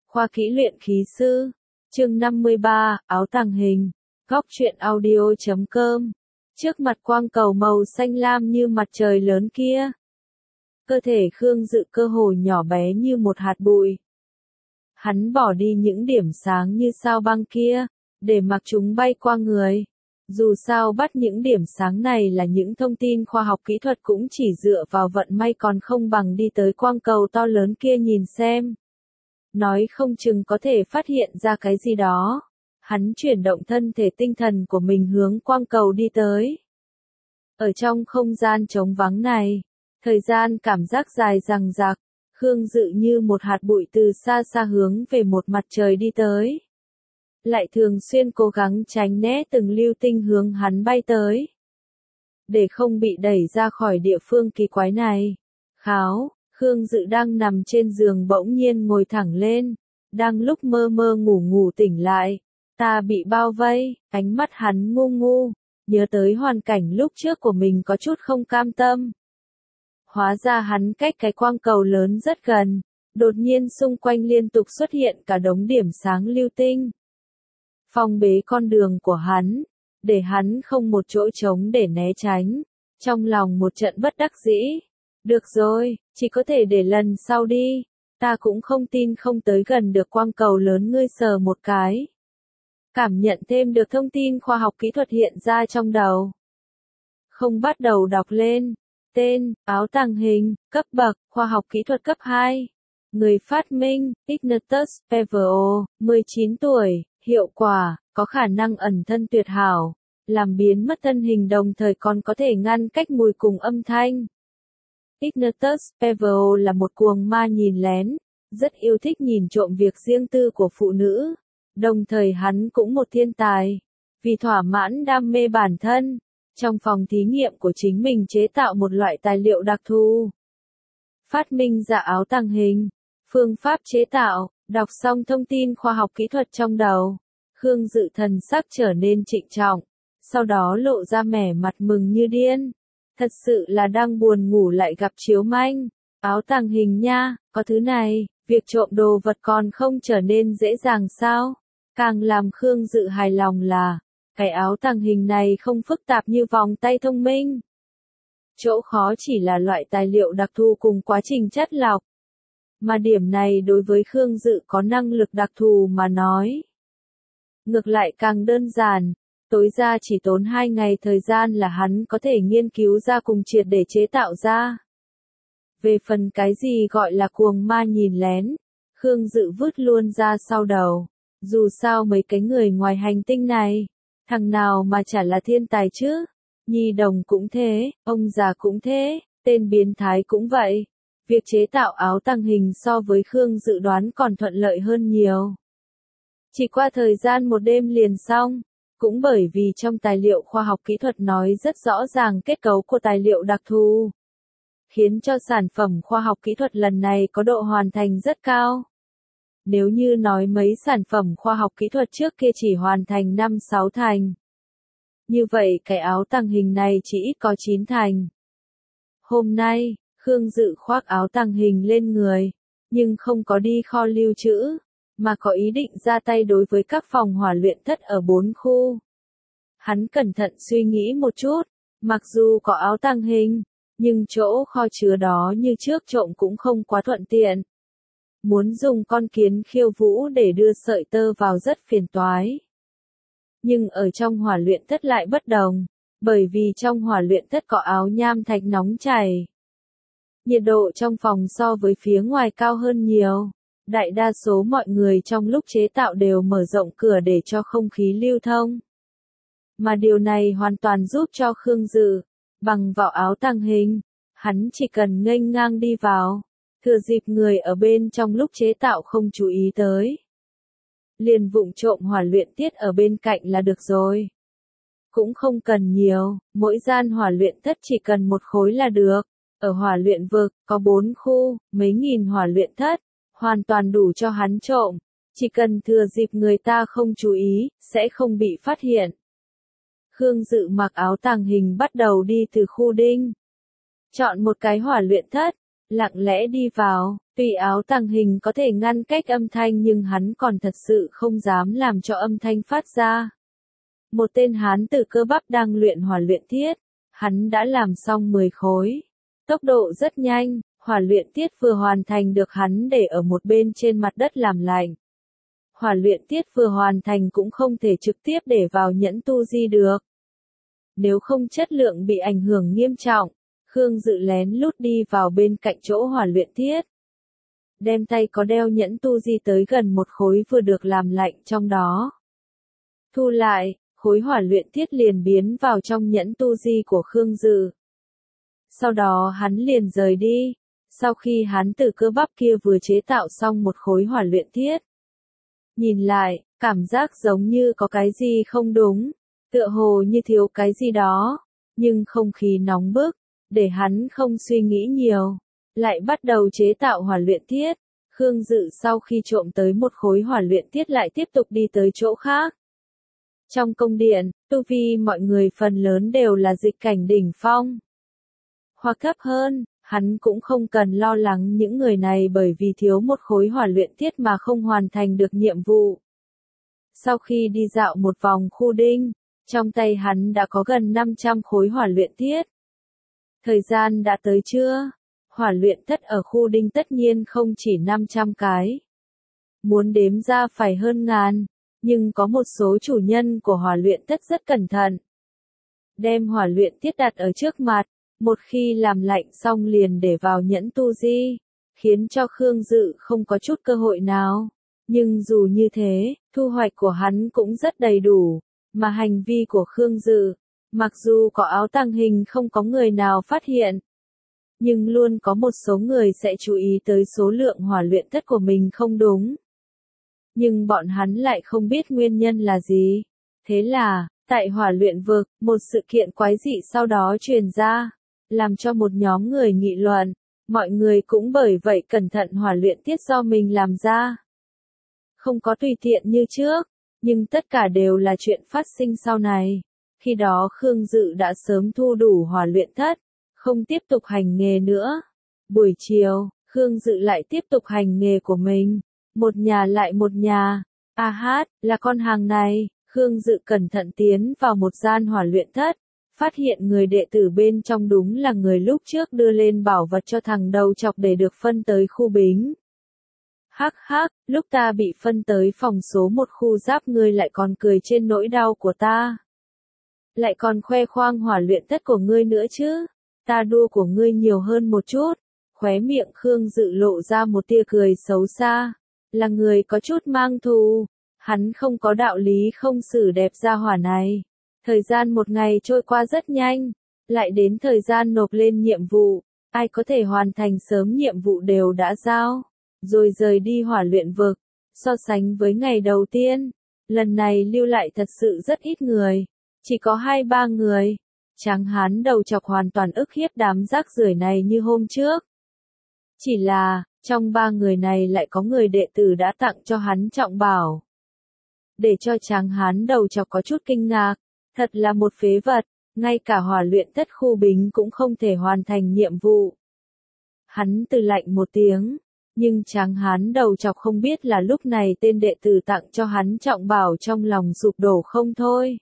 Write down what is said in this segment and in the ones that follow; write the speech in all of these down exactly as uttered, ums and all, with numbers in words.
Khoa kỹ luyện khí sư. Chương năm mươi ba, áo tàng hình. Góc truyện audio chấm com. Trước mặt quang cầu màu xanh lam như mặt trời lớn kia. Cơ thể Khương Dự cơ hồ nhỏ bé như một hạt bụi. Hắn bỏ đi những điểm sáng như sao băng kia, để mặc chúng bay qua người. Dù sao bắt những điểm sáng này là những thông tin khoa học kỹ thuật cũng chỉ dựa vào vận may còn không bằng đi tới quang cầu to lớn kia nhìn xem. Nói không chừng có thể phát hiện ra cái gì đó. Hắn chuyển động thân thể tinh thần của mình hướng quang cầu đi tới. Ở trong không gian trống vắng này, thời gian cảm giác dài dằng dặc, Khương Dự như một hạt bụi từ xa xa hướng về một mặt trời đi tới. Lại thường xuyên cố gắng tránh né từng lưu tinh hướng hắn bay tới. Để không bị đẩy ra khỏi địa phương kỳ quái này. Kháo, Khương Dự đang nằm trên giường bỗng nhiên ngồi thẳng lên. Đang lúc mơ mơ ngủ ngủ tỉnh lại. Ta bị bao vây, ánh mắt hắn ngu ngu. Nhớ tới hoàn cảnh lúc trước của mình có chút không cam tâm. Hóa ra hắn cách cái quang cầu lớn rất gần. Đột nhiên xung quanh liên tục xuất hiện cả đống điểm sáng lưu tinh. Phong bế con đường của hắn, để hắn không một chỗ trống để né tránh. Trong lòng một trận bất đắc dĩ. Được rồi, chỉ có thể để lần sau đi. Ta cũng không tin không tới gần được quang cầu lớn ngươi sờ một cái. Cảm nhận thêm được thông tin khoa học kỹ thuật hiện ra trong đầu. Không bắt đầu đọc lên. Tên, áo tàng hình, cấp bậc, khoa học kỹ thuật cấp hai. Người phát minh, Ignatius Pavlo, mười chín tuổi, hiệu quả, có khả năng ẩn thân tuyệt hảo, làm biến mất thân hình đồng thời còn có thể ngăn cách mùi cùng âm thanh. Ignatius Pavlo là một cuồng ma nhìn lén, rất yêu thích nhìn trộm việc riêng tư của phụ nữ, đồng thời hắn cũng một thiên tài, vì thỏa mãn đam mê bản thân. Trong phòng thí nghiệm của chính mình chế tạo một loại tài liệu đặc thù. Phát minh ra áo tàng hình. Phương pháp chế tạo, đọc xong thông tin khoa học kỹ thuật trong đầu. Khương Dự thần sắc trở nên trịnh trọng. Sau đó lộ ra mẻ mặt mừng như điên. Thật sự là đang buồn ngủ lại gặp chiếu manh. Áo tàng hình nha, có thứ này, việc trộm đồ vật còn không trở nên dễ dàng sao. Càng làm Khương Dự hài lòng là, cái áo tàng hình này không phức tạp như vòng tay thông minh. Chỗ khó chỉ là loại tài liệu đặc thù cùng quá trình chất lọc. Mà điểm này đối với Khương Dự có năng lực đặc thù mà nói. Ngược lại càng đơn giản, tối ra chỉ tốn hai ngày thời gian là hắn có thể nghiên cứu ra cùng triệt để chế tạo ra. Về phần cái gì gọi là cuồng ma nhìn lén, Khương Dự vứt luôn ra sau đầu. Dù sao mấy cái người ngoài hành tinh này, thằng nào mà chả là thiên tài chứ. Nhi đồng cũng thế, ông già cũng thế, tên biến thái cũng vậy. Việc chế tạo áo tàng hình so với Khương Dự đoán còn thuận lợi hơn nhiều. Chỉ qua thời gian một đêm liền xong, cũng bởi vì trong tài liệu khoa học kỹ thuật nói rất rõ ràng kết cấu của tài liệu đặc thù. Khiến cho sản phẩm khoa học kỹ thuật lần này có độ hoàn thành rất cao. Nếu như nói mấy sản phẩm khoa học kỹ thuật trước kia chỉ hoàn thành năm sáu thành. Như vậy cái áo tàng hình này chỉ ít có chín thành. Hôm nay, Khương Dự khoác áo tàng hình lên người, nhưng không có đi kho lưu trữ, mà có ý định ra tay đối với các phòng hỏa luyện thất ở bốn khu. Hắn cẩn thận suy nghĩ một chút, mặc dù có áo tàng hình, nhưng chỗ kho chứa đó như trước trộm cũng không quá thuận tiện. Muốn dùng con kiến khiêu vũ để đưa sợi tơ vào rất phiền toái. Nhưng ở trong hỏa luyện thất lại bất đồng, bởi vì trong hỏa luyện thất có áo nham thạch nóng chảy. Nhiệt độ trong phòng so với phía ngoài cao hơn nhiều. Đại đa số mọi người trong lúc chế tạo đều mở rộng cửa để cho không khí lưu thông. Mà điều này hoàn toàn giúp cho Khương Dự, bằng vào áo tàng hình, hắn chỉ cần nghênh ngang đi vào, thừa dịp người ở bên trong lúc chế tạo không chú ý tới. Liền vụng trộm hỏa luyện tiết ở bên cạnh là được rồi. Cũng không cần nhiều, mỗi gian hỏa luyện thất chỉ cần một khối là được. Ở hỏa luyện vực, có bốn khu, mấy nghìn hỏa luyện thất, hoàn toàn đủ cho hắn trộm. Chỉ cần thừa dịp người ta không chú ý, sẽ không bị phát hiện. Khương Dự mặc áo tàng hình bắt đầu đi từ khu đinh. Chọn một cái hỏa luyện thất, lặng lẽ đi vào, tuy áo tàng hình có thể ngăn cách âm thanh nhưng hắn còn thật sự không dám làm cho âm thanh phát ra. Một tên hán tử cơ bắp đang luyện hỏa luyện thiết, hắn đã làm xong mười khối. Tốc độ rất nhanh, hỏa luyện tiết vừa hoàn thành được hắn để ở một bên trên mặt đất làm lạnh. Hỏa luyện tiết vừa hoàn thành cũng không thể trực tiếp để vào nhẫn tu di được. Nếu không chất lượng bị ảnh hưởng nghiêm trọng, Khương Dự lén lút đi vào bên cạnh chỗ hỏa luyện tiết. Đem tay có đeo nhẫn tu di tới gần một khối vừa được làm lạnh trong đó. Thu lại, khối hỏa luyện tiết liền biến vào trong nhẫn tu di của Khương Dự. Sau đó hắn liền rời đi, sau khi hắn từ cơ bắp kia vừa chế tạo xong một khối hỏa luyện tiết. Nhìn lại, cảm giác giống như có cái gì không đúng, tựa hồ như thiếu cái gì đó, nhưng không khí nóng bức, để hắn không suy nghĩ nhiều, lại bắt đầu chế tạo hỏa luyện tiết. Khương Dự sau khi trộm tới một khối hỏa luyện tiết lại tiếp tục đi tới chỗ khác. Trong cung điện, tu vi mọi người phần lớn đều là dịch cảnh đỉnh phong. Hoặc thấp hơn, hắn cũng không cần lo lắng những người này bởi vì thiếu một khối hỏa luyện tiết mà không hoàn thành được nhiệm vụ. Sau khi đi dạo một vòng khu đinh, trong tay hắn đã có gần năm trăm khối hỏa luyện tiết. Thời gian đã tới chưa? Hỏa luyện thất ở khu đinh tất nhiên không chỉ năm trăm cái. Muốn đếm ra phải hơn ngàn, nhưng có một số chủ nhân của hỏa luyện thất rất cẩn thận. Đem hỏa luyện tiết đặt ở trước mặt, một khi làm lạnh xong liền để vào nhẫn tu di, khiến cho Khương Dự không có chút cơ hội nào. Nhưng dù như thế, thu hoạch của hắn cũng rất đầy đủ, mà hành vi của Khương Dự, mặc dù có áo tàng hình không có người nào phát hiện, nhưng luôn có một số người sẽ chú ý tới số lượng hỏa luyện thất của mình không đúng. Nhưng bọn hắn lại không biết nguyên nhân là gì. Thế là, tại hỏa luyện vực, một sự kiện quái dị sau đó truyền ra, làm cho một nhóm người nghị luận, mọi người cũng bởi vậy cẩn thận hỏa luyện tiết do mình làm ra. Không có tùy tiện như trước, nhưng tất cả đều là chuyện phát sinh sau này. Khi đó Khương Dự đã sớm thu đủ hỏa luyện thất, không tiếp tục hành nghề nữa. Buổi chiều, Khương Dự lại tiếp tục hành nghề của mình, một nhà lại một nhà. A hát, là con hàng này, Khương Dự cẩn thận tiến vào một gian hỏa luyện thất, phát hiện người đệ tử bên trong đúng là người lúc trước đưa lên bảo vật cho thằng đầu chọc để được phân tới khu bính. Hắc hắc, lúc ta bị phân tới phòng số một khu giáp ngươi lại còn cười trên nỗi đau của ta. Lại còn khoe khoang hỏa luyện thất của ngươi nữa chứ, ta đua của ngươi nhiều hơn một chút. Khóe miệng Khương Dự lộ ra một tia cười xấu xa, là người có chút mang thù, hắn không có đạo lý không xử đẹp gia hỏa này. Thời gian một ngày trôi qua rất nhanh, lại đến thời gian nộp lên nhiệm vụ, ai có thể hoàn thành sớm nhiệm vụ đều đã giao, rồi rời đi hỏa luyện vực. So sánh với ngày đầu tiên, lần này lưu lại thật sự rất ít người, chỉ có hai ba người. Tráng hán đầu chọc hoàn toàn ức hiếp đám rác rưởi này như hôm trước. Chỉ là, trong ba người này lại có người đệ tử đã tặng cho hắn trọng bảo. Để cho tráng hán đầu chọc có chút kinh ngạc, thật là một phế vật, ngay cả hỏa luyện thất khu bính cũng không thể hoàn thành nhiệm vụ. Hắn từ lạnh một tiếng, nhưng tráng hán đầu chọc không biết là lúc này tên đệ tử tặng cho hắn trọng bảo trong lòng sụp đổ không thôi.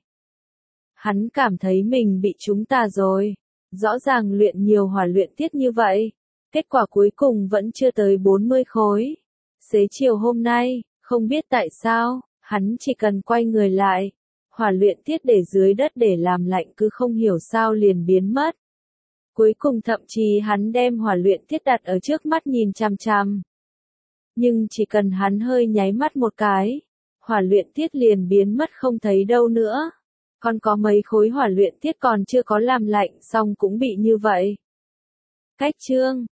Hắn cảm thấy mình bị chúng ta rồi, rõ ràng luyện nhiều hỏa luyện tiết như vậy, kết quả cuối cùng vẫn chưa tới bốn mươi khối. Xế chiều hôm nay, không biết tại sao, hắn chỉ cần quay người lại, hỏa luyện tiết để dưới đất để làm lạnh cứ không hiểu sao liền biến mất. Cuối cùng thậm chí hắn đem hỏa luyện tiết đặt ở trước mắt nhìn chằm chằm. Nhưng chỉ cần hắn hơi nháy mắt một cái, hỏa luyện tiết liền biến mất không thấy đâu nữa. Còn có mấy khối hỏa luyện tiết còn chưa có làm lạnh xong cũng bị như vậy. Cách chương